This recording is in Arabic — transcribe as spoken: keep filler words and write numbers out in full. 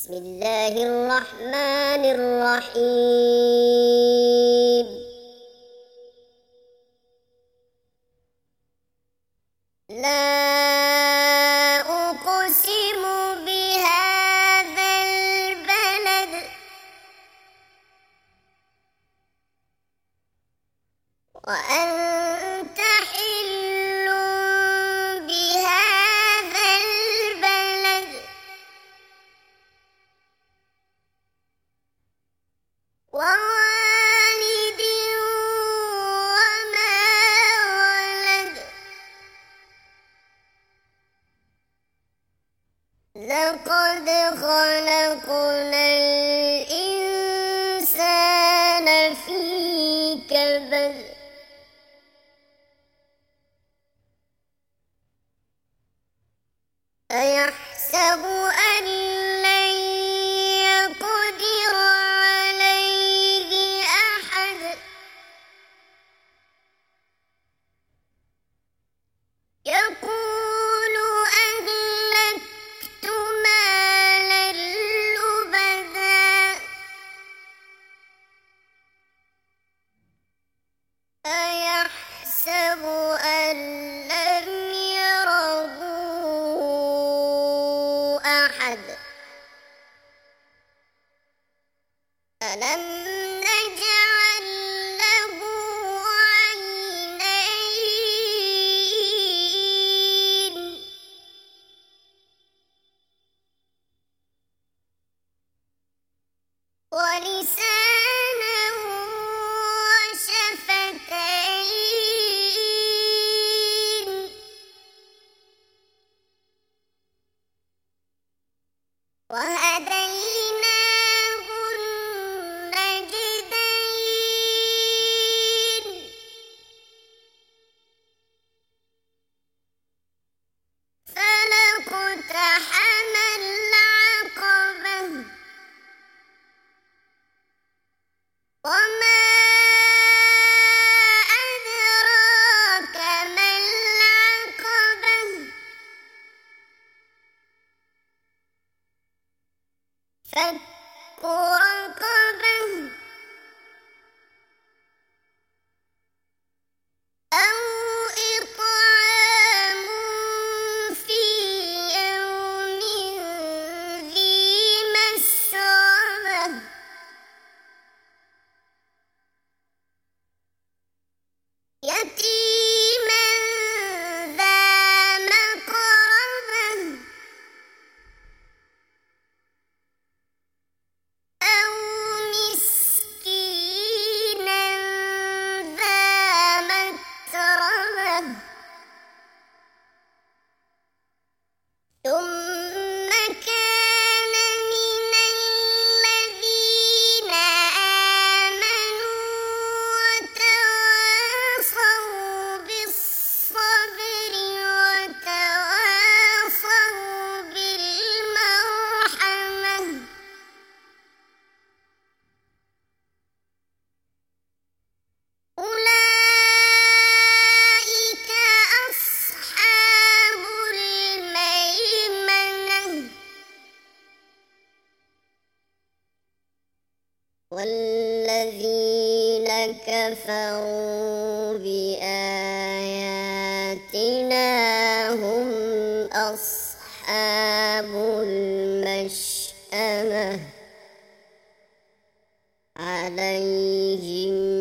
بسم الله الرحمن الرحيم. لا أقسم بهذا البلد وأنت حل بهذا البلد ووالد وما ولد. لقد خلقنا الإنسان في كبد أيحسب أن لن يقدر عليه أحد يقول أهلكت مالا لبدا أيحسب أن لم يره أحد ألم نجعل له عينين ولسانا وشفتين وهديناه النجدين فلاقتحم العقبة وما أدراك ما العقبة فك رقبة أو إطعام في يوم ذي مسغبة يتيما ذا مقربة أو مسكينا ذا متربة ثم كان من الذين آمنوا وتواصوا بالصبر وتواصوا بالمرحمة أولئك أصحاب الميمنة والذين كفروا بآياتنا هم أصحاب المشأمة عليهم